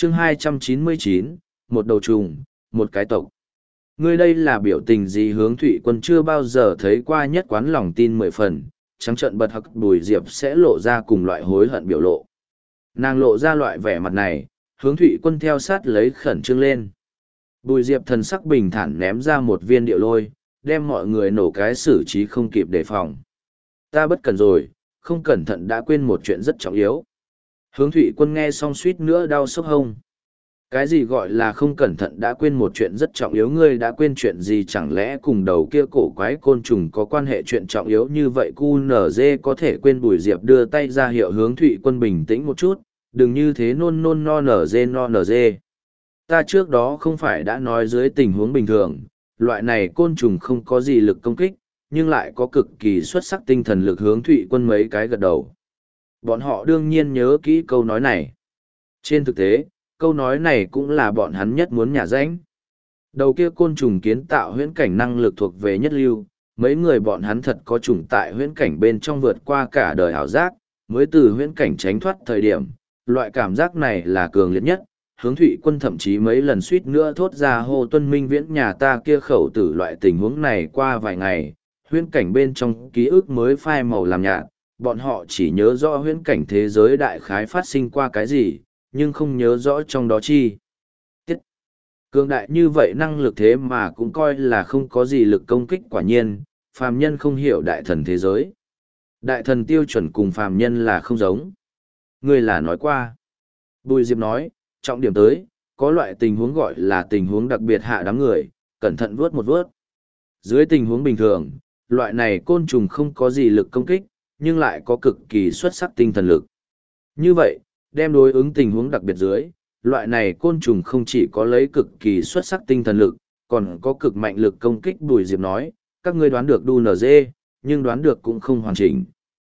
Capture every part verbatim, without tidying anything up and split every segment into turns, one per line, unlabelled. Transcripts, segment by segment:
chương hai trăm chín mươi chín, một đầu trùng, một cái tộc. Ngươi đây là biểu tình gì? Hướng Thụy Quân chưa bao giờ thấy qua, nhất quán lòng tin mười phần, trắng trợn bật hắc Bùi Diệp sẽ lộ ra cùng loại hối hận biểu lộ. Nàng lộ ra loại vẻ mặt này, Hướng Thụy Quân theo sát lấy khẩn trương lên. Bùi Diệp thần sắc bình thản ném ra một viên điệu lôi, đem mọi người nổ cái xử trí không kịp đề phòng. Ta bất cẩn rồi, không cẩn thận đã quên một chuyện rất trọng yếu. Hướng Thụy Quân nghe xong suýt nữa đau sốc hông. Cái gì gọi là không cẩn thận đã quên một chuyện rất trọng yếu? Ngươi đã quên chuyện gì? Chẳng lẽ cùng đầu kia cổ quái côn trùng có quan hệ? Chuyện trọng yếu như vậy cu nở dê có thể quên? Bùi Diệp đưa tay ra hiệu Hướng Thụy Quân bình tĩnh một chút, đừng như thế nôn nôn no nở dê no nở dê. Ta trước đó không phải đã nói dưới tình huống bình thường, loại này côn trùng không có gì lực công kích, nhưng lại có cực kỳ xuất sắc tinh thần lực. Hướng Thụy Quân mấy cái gật đầu. Bọn họ đương nhiên nhớ kỹ câu nói này. Trên thực tế, câu nói này cũng là bọn hắn nhất muốn nhả ránh. Đầu kia côn trùng kiến tạo huyễn cảnh năng lực thuộc về nhất lưu, mấy người bọn hắn thật có trùng tại huyễn cảnh bên trong vượt qua cả đời ảo giác, mới từ huyễn cảnh tránh thoát thời điểm, loại cảm giác này là cường liệt nhất. Hướng Thụy Quân thậm chí mấy lần suýt nữa thốt ra hô tuân minh viễn nhà ta kia khẩu tử. Loại tình huống này qua vài ngày, huyễn cảnh bên trong ký ức mới phai màu làm nhạt, bọn họ chỉ nhớ rõ huyễn cảnh thế giới đại khái phát sinh qua cái gì, nhưng không nhớ rõ trong đó chi tiết. Cường đại như vậy năng lực thế mà cũng coi là không có gì lực công kích. Quả nhiên, phàm nhân không hiểu đại thần thế giới. Đại thần tiêu chuẩn cùng phàm nhân là không giống. Ngươi là nói qua. Bùi Diệp nói, trọng điểm tới, có loại tình huống gọi là tình huống đặc biệt, hạ đám người, cẩn thận vuốt một vuốt. Dưới tình huống bình thường, loại này côn trùng không có gì lực công kích, nhưng lại có cực kỳ xuất sắc tinh thần lực. Như vậy, đem đối ứng tình huống đặc biệt dưới, loại này côn trùng không chỉ có lấy cực kỳ xuất sắc tinh thần lực, còn có cực mạnh lực công kích. Bùi Diệp nói, các ngươi đoán được đu nở dê, nhưng đoán được cũng không hoàn chỉnh.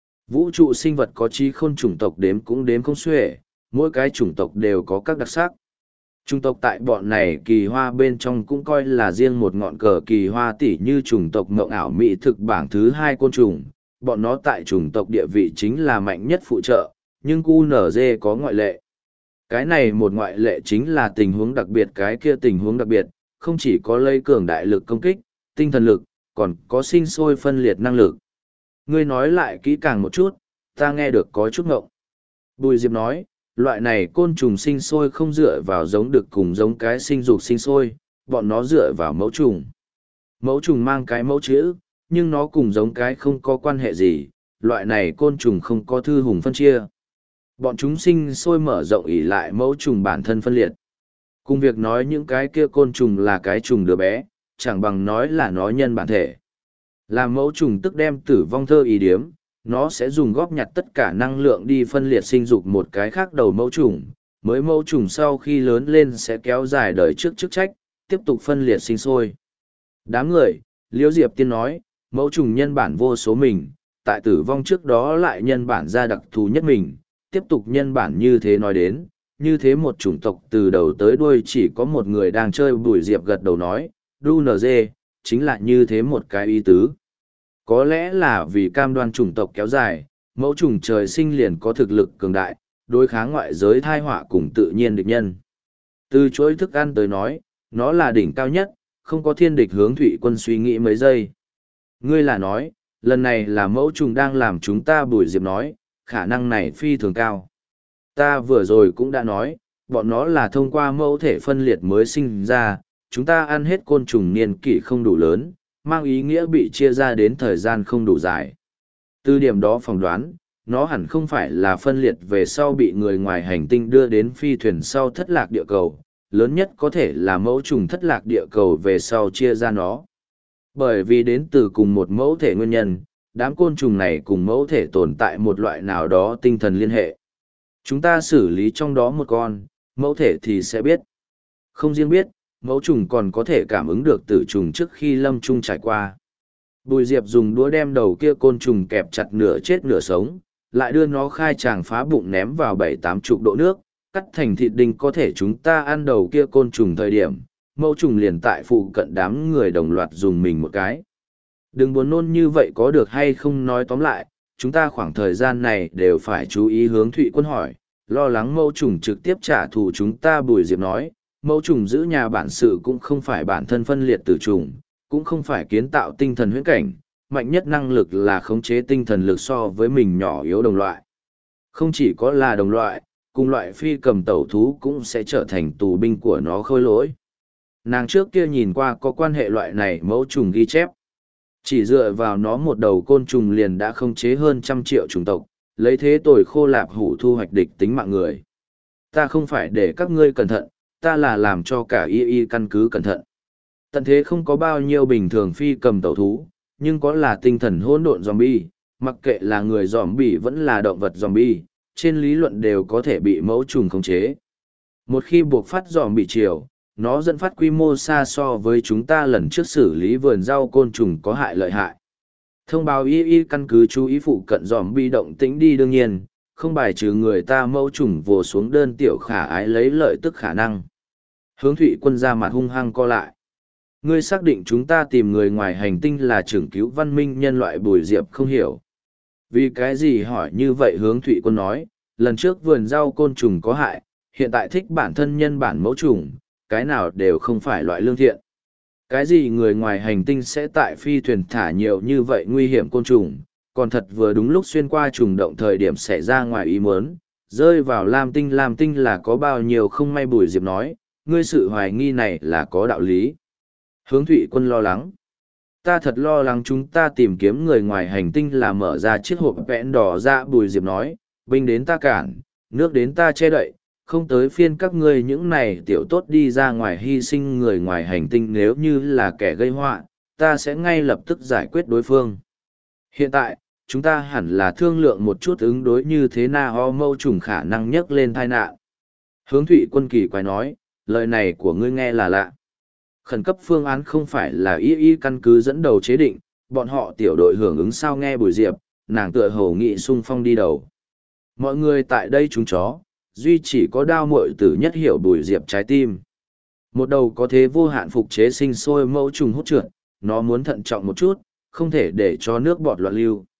Vũ trụ sinh vật có trí khôn, chủng tộc đếm cũng đếm không xuể, mỗi cái chủng tộc đều có các đặc sắc. Chủng tộc tại bọn này kỳ hoa bên trong cũng coi là riêng một ngọn cờ kỳ hoa, tỉ như chủng tộc mộng ảo mỹ thực bảng thứ hai côn trùng, bọn nó tại chủng tộc địa vị chính là mạnh nhất phụ trợ, nhưng cu nở dê có ngoại lệ. Cái này một ngoại lệ chính là tình huống đặc biệt. Cái kia tình huống đặc biệt, không chỉ có lấy cường đại lực công kích, tinh thần lực, còn có sinh sôi phân liệt năng lực. Ngươi nói lại kỹ càng một chút, ta nghe được có chút ngộng. Bùi Diệp nói, loại này côn trùng sinh sôi không dựa vào giống đực cùng giống cái sinh dục sinh sôi, bọn nó dựa vào mẫu trùng. Mẫu trùng mang cái mẫu chữ, nhưng nó cùng giống cái không có quan hệ gì, loại này côn trùng không có thư hùng phân chia. Bọn chúng sinh sôi mở rộng ỉ lại mẫu trùng bản thân phân liệt. Cùng việc nói những cái kia côn trùng là cái trùng đứa bé, chẳng bằng nói là nó nhân bản thể. Làm mẫu trùng tức đem tử vong thơ ý điếm, nó sẽ dùng góp nhặt tất cả năng lượng đi phân liệt sinh dục một cái khác đầu mẫu trùng. Mới mẫu trùng sau khi lớn lên sẽ kéo dài đời trước chức trách, tiếp tục phân liệt sinh sôi. Đám người, Liễu Diệp Tiên nói, mẫu trùng nhân bản vô số mình, tại tử vong trước đó lại nhân bản ra đặc thù nhất mình, tiếp tục nhân bản như thế. Nói đến, như thế một chủng tộc từ đầu tới đuôi chỉ có một người đang chơi. Bùi Diệp gật đầu nói, đu nở dê, chính là như thế một cái ý tứ. Có lẽ là vì cam đoan chủng tộc kéo dài, mẫu trùng trời sinh liền có thực lực cường đại, đối kháng ngoại giới thai họa cùng tự nhiên địch nhân. Từ chuỗi thức ăn tới nói, nó là đỉnh cao nhất, không có thiên địch. Hướng Thụy Quân suy nghĩ mấy giây. Ngươi là nói, lần này là mẫu trùng đang làm chúng ta? Bùi Diệp nói, khả năng này phi thường cao. Ta vừa rồi cũng đã nói, bọn nó là thông qua mẫu thể phân liệt mới sinh ra, chúng ta ăn hết côn trùng niên kỷ không đủ lớn, mang ý nghĩa bị chia ra đến thời gian không đủ dài. Từ điểm đó phỏng đoán, nó hẳn không phải là phân liệt về sau bị người ngoài hành tinh đưa đến phi thuyền sau thất lạc địa cầu, lớn nhất có thể là mẫu trùng thất lạc địa cầu về sau chia ra nó. Bởi vì đến từ cùng một mẫu thể nguyên nhân, đám côn trùng này cùng mẫu thể tồn tại một loại nào đó tinh thần liên hệ. Chúng ta xử lý trong đó một con, mẫu thể thì sẽ biết. Không riêng biết, mẫu trùng còn có thể cảm ứng được tử trùng trước khi lâm chung trải qua. Bùi Diệp dùng đũa đem đầu kia côn trùng kẹp chặt nửa chết nửa sống, lại đưa nó khai tràng phá bụng ném vào bảy tám chục độ nước, cắt thành thịt đinh. Có thể chúng ta ăn đầu kia côn trùng thời điểm, mẫu trùng liền tại phụ cận, đám người đồng loạt dùng mình một cái. Đừng buồn nôn như vậy có được hay không? Nói tóm lại, chúng ta khoảng thời gian này đều phải chú ý. Hướng Thụy Quân hỏi, lo lắng mẫu trùng trực tiếp trả thù chúng ta. Bùi Diệp nói, mẫu trùng giữ nhà bản sự cũng không phải bản thân phân liệt từ trùng, cũng không phải kiến tạo tinh thần huyễn cảnh, mạnh nhất năng lực là khống chế tinh thần lực so với mình nhỏ yếu đồng loại. Không chỉ có là đồng loại, cùng loại phi cầm tẩu thú cũng sẽ trở thành tù binh của nó khôi lỗi. Nàng trước kia nhìn qua có quan hệ loại này mẫu trùng ghi chép. Chỉ dựa vào nó một đầu côn trùng liền đã khống chế hơn trăm triệu chủng tộc, lấy thế tồi khô lạp hủ thu hoạch địch tính mạng người. Ta không phải để các ngươi cẩn thận, ta là làm cho cả y y căn cứ cẩn thận. Tận thế không có bao nhiêu bình thường phi cầm tẩu thú, nhưng có là tinh thần hỗn độn zombie, mặc kệ là người zombie vẫn là động vật zombie, trên lý luận đều có thể bị mẫu trùng khống chế. Một khi buộc phát zombie chiều, nó dẫn phát quy mô xa so với chúng ta lần trước xử lý vườn rau côn trùng có hại lợi hại. Thông báo y y căn cứ chú ý phụ cận zombie động tĩnh đi, đương nhiên, không bài trừ người ta mẫu trùng vồ xuống đơn tiểu khả ái lấy lợi tức khả năng. Hướng Thụy Quân ra mặt hung hăng co lại. Ngươi xác định chúng ta tìm người ngoài hành tinh là trưởng cứu văn minh nhân loại. Bùi Diệp không hiểu. Vì cái gì hỏi như vậy? Hướng Thụy Quân nói, lần trước vườn rau côn trùng có hại, hiện tại thích bản thân nhân bản mẫu trùng, cái nào đều không phải loại lương thiện. Cái gì người ngoài hành tinh sẽ tại phi thuyền thả nhiều như vậy nguy hiểm côn trùng, còn thật vừa đúng lúc xuyên qua trùng động thời điểm xảy ra ngoài ý muốn, rơi vào Lam Tinh. Lam Tinh là có bao nhiêu không may? Bùi Diệp nói, ngươi sự hoài nghi này là có đạo lý. Hướng Thụy Quân lo lắng. Ta thật lo lắng chúng ta tìm kiếm người ngoài hành tinh là mở ra chiếc hộp vẽn đỏ ra. Bùi Diệp nói, binh đến ta cản, nước đến ta che đậy, không tới phiên các ngươi những này tiểu tốt đi ra ngoài hy sinh người ngoài hành tinh. Nếu như là kẻ gây họa, ta sẽ ngay lập tức giải quyết đối phương. Hiện tại, chúng ta hẳn là thương lượng một chút ứng đối như thế nào mâu trùng khả năng nhấc lên tai nạn. Hướng Thụy Quân kỳ quái nói, lời này của ngươi nghe là lạ. Khẩn cấp phương án không phải là y y căn cứ dẫn đầu chế định, bọn họ tiểu đội hưởng ứng sao? Nghe Bùi Diệp, nàng tựa hồ nghị sung phong đi đầu. Mọi người tại đây chúng chó, duy chỉ có Đao muội tử nhất hiểu Bùi Diệp trái tim. Một đầu có thế vô hạn phục chế sinh sôi mẫu trùng hút trượt, nó muốn thận trọng một chút, không thể để cho nước bọt loạn lưu.